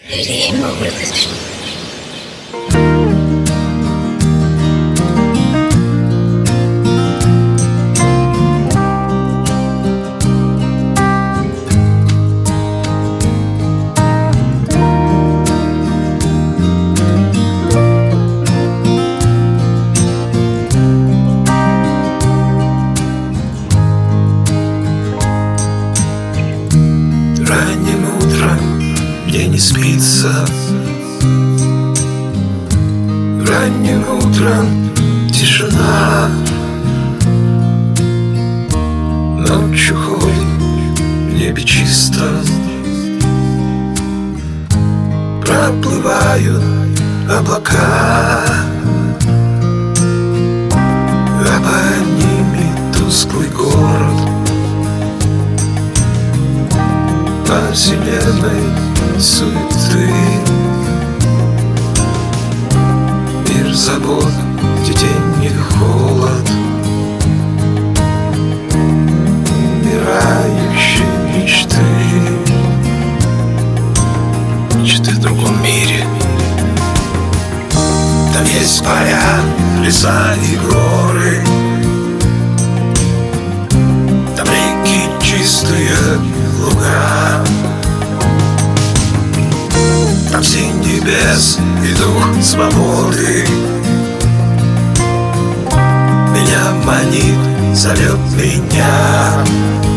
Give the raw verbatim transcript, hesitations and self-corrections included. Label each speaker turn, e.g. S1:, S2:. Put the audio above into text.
S1: Или ему было смешно?
S2: Ранним утром мне не спится, ранним утром тишина, ночью ходит в небе чисто, проплывают облака, а под ними тусклый город повседневной суеты. Мир забот, детей и холод, умирающие мечты, мечты в другом мире. Там есть поля, леса и горы, там реки чистые, луга, там синь небес и дух свободы меня манит, зовет меня.